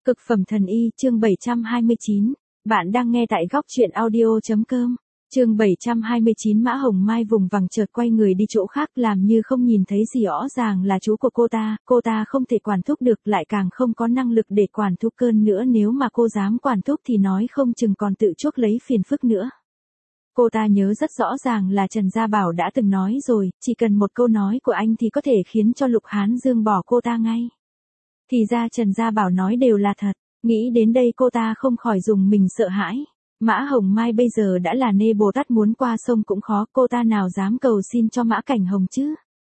Cực phẩm thần y chương 729, bạn đang nghe tại góc truyện audio.com. Chương 729 Mã Hồng Mai vùng vằng chợt quay người đi chỗ khác làm như không nhìn thấy gì rõ ràng là chú của cô ta không thể quản thúc được lại càng không có năng lực để quản thúc cơn nữa, nếu mà cô dám quản thúc thì nói không chừng còn tự chuốc lấy phiền phức nữa. Cô ta nhớ rất rõ ràng là Trần Gia Bảo đã từng nói rồi, chỉ cần một câu nói của anh thì có thể khiến cho Lục Hán Dương bỏ cô ta ngay. Thì ra Trần Gia Bảo nói đều là thật, nghĩ đến đây cô ta không khỏi dùng mình sợ hãi. Mã Hồng Mai bây giờ đã là nê Bồ Tát muốn qua sông cũng khó, cô ta nào dám cầu xin cho Mã Cảnh Hồng chứ.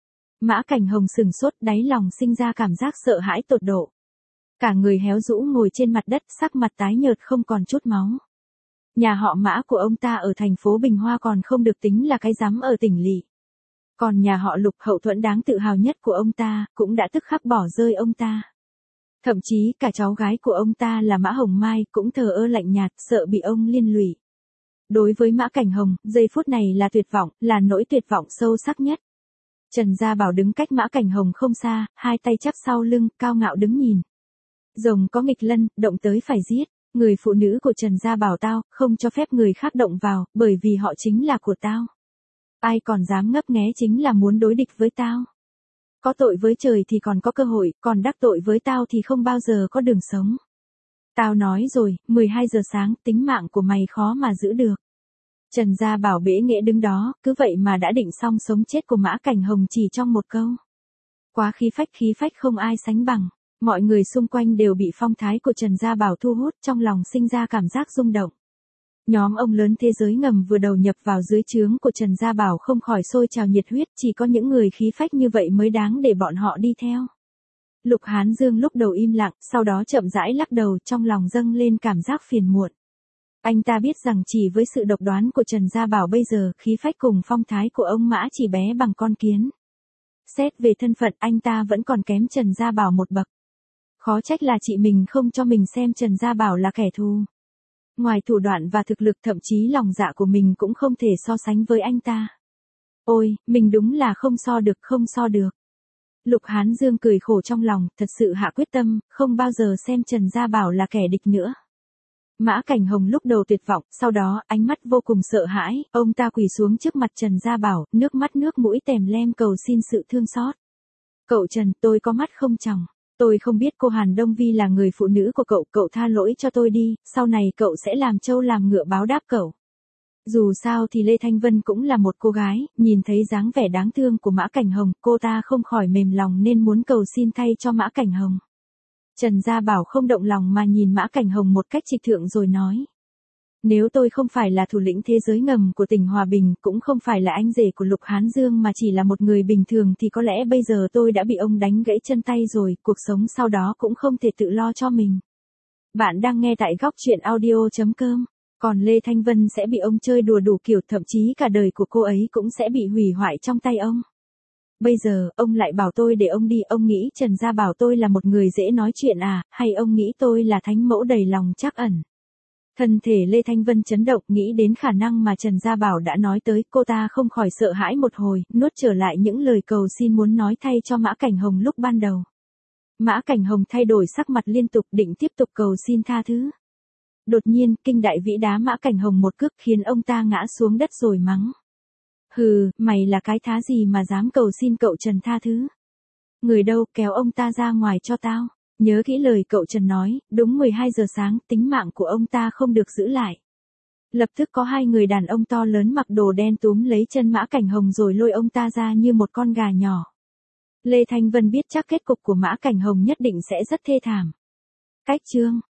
Mã Cảnh Hồng sừng sốt, đáy lòng sinh ra cảm giác sợ hãi tột độ. Cả người héo rũ ngồi trên mặt đất, sắc mặt tái nhợt không còn chút máu. Nhà họ Mã của ông ta ở thành phố Bình Hoa còn không được tính là cái rắm ở tỉnh lỵ. Còn nhà họ Lục, hậu thuẫn đáng tự hào nhất của ông ta, cũng đã tức khắc bỏ rơi ông ta. Thậm chí cả cháu gái của ông ta là Mã Hồng Mai cũng thờ ơ lạnh nhạt, sợ bị ông liên lụy. Đối với Mã Cảnh Hồng, giây phút này là tuyệt vọng, là nỗi tuyệt vọng sâu sắc nhất. Trần Gia Bảo đứng cách Mã Cảnh Hồng không xa, hai tay chắp sau lưng, cao ngạo đứng nhìn. Rồng có nghịch lân, động tới phải giết. Người phụ nữ của Trần Gia Bảo tao, không cho phép người khác động vào, bởi vì họ chính là của tao. Ai còn dám ngấp nghé chính là muốn đối địch với tao. Có tội với trời thì còn có cơ hội, còn đắc tội với tao thì không bao giờ có đường sống. Tao nói rồi, 12 giờ sáng, tính mạng của mày khó mà giữ được. Trần Gia Bảo bẽ nghễ đứng đó, cứ vậy mà đã định xong sống chết của Mã Cảnh Hồng chỉ trong một câu. Quá khí phách không ai sánh bằng. Mọi người xung quanh đều bị phong thái của Trần Gia Bảo thu hút, trong lòng sinh ra cảm giác rung động. Nhóm ông lớn thế giới ngầm vừa đầu nhập vào dưới trướng của Trần Gia Bảo không khỏi sôi trào nhiệt huyết, chỉ có những người khí phách như vậy mới đáng để bọn họ đi theo. Lục Hán Dương lúc đầu im lặng, sau đó chậm rãi lắc đầu, trong lòng dâng lên cảm giác phiền muộn. Anh ta biết rằng chỉ với sự độc đoán của Trần Gia Bảo bây giờ, khí phách cùng phong thái của ông Mã chỉ bé bằng con kiến. Xét về thân phận, anh ta vẫn còn kém Trần Gia Bảo một bậc. Khó trách là chị mình không cho mình xem Trần Gia Bảo là kẻ thù. Ngoài thủ đoạn và thực lực, thậm chí lòng dạ của mình cũng không thể so sánh với anh ta. Ôi, mình đúng là không so được. Lục Hán Dương cười khổ trong lòng, thật sự hạ quyết tâm, không bao giờ xem Trần Gia Bảo là kẻ địch nữa. Mã Cảnh Hồng lúc đầu tuyệt vọng, sau đó ánh mắt vô cùng sợ hãi, ông ta quỳ xuống trước mặt Trần Gia Bảo, nước mắt nước mũi tèm lem cầu xin sự thương xót. Cậu Trần, tôi có mắt không tròng. Tôi không biết cô Hàn Đông Vi là người phụ nữ của cậu tha lỗi cho tôi đi, sau này cậu sẽ làm trâu làm ngựa báo đáp cậu. Dù sao thì Lê Thanh Vân cũng là một cô gái, nhìn thấy dáng vẻ đáng thương của Mã Cảnh Hồng, cô ta không khỏi mềm lòng nên muốn cầu xin thay cho Mã Cảnh Hồng. Trần Gia Bảo không động lòng mà nhìn Mã Cảnh Hồng một cách trịch thượng rồi nói. Nếu tôi không phải là thủ lĩnh thế giới ngầm của tỉnh Hòa Bình, cũng không phải là anh rể của Lục Hán Dương mà chỉ là một người bình thường thì có lẽ bây giờ tôi đã bị ông đánh gãy chân tay rồi, cuộc sống sau đó cũng không thể tự lo cho mình. Bạn đang nghe tại góc truyện audio.com. Còn Lê Thanh Vân sẽ bị ông chơi đùa đủ kiểu, thậm chí cả đời của cô ấy cũng sẽ bị hủy hoại trong tay ông. Bây giờ, ông lại bảo tôi để ông đi, ông nghĩ Trần Gia Bảo tôi là một người dễ nói chuyện à, hay ông nghĩ tôi là thánh mẫu đầy lòng trắc ẩn? Thân thể Lê Thanh Vân chấn động, nghĩ đến khả năng mà Trần Gia Bảo đã nói tới, cô ta không khỏi sợ hãi một hồi, nuốt trở lại những lời cầu xin muốn nói thay cho Mã Cảnh Hồng lúc ban đầu. Mã Cảnh Hồng thay đổi sắc mặt liên tục, định tiếp tục cầu xin tha thứ. Đột nhiên, kinh đại vĩ đá Mã Cảnh Hồng một cước khiến ông ta ngã xuống đất rồi mắng. Hừ, mày là cái thá gì mà dám cầu xin cậu Trần tha thứ? Người đâu, kéo ông ta ra ngoài cho tao. Nhớ kỹ lời cậu Trần nói, đúng 12 giờ sáng, tính mạng của ông ta không được giữ lại. Lập tức có hai người đàn ông to lớn mặc đồ đen túm lấy chân Mã Cảnh Hồng rồi lôi ông ta ra như một con gà nhỏ. Lê Thanh Vân biết chắc kết cục của Mã Cảnh Hồng nhất định sẽ rất thê thảm. Cách chương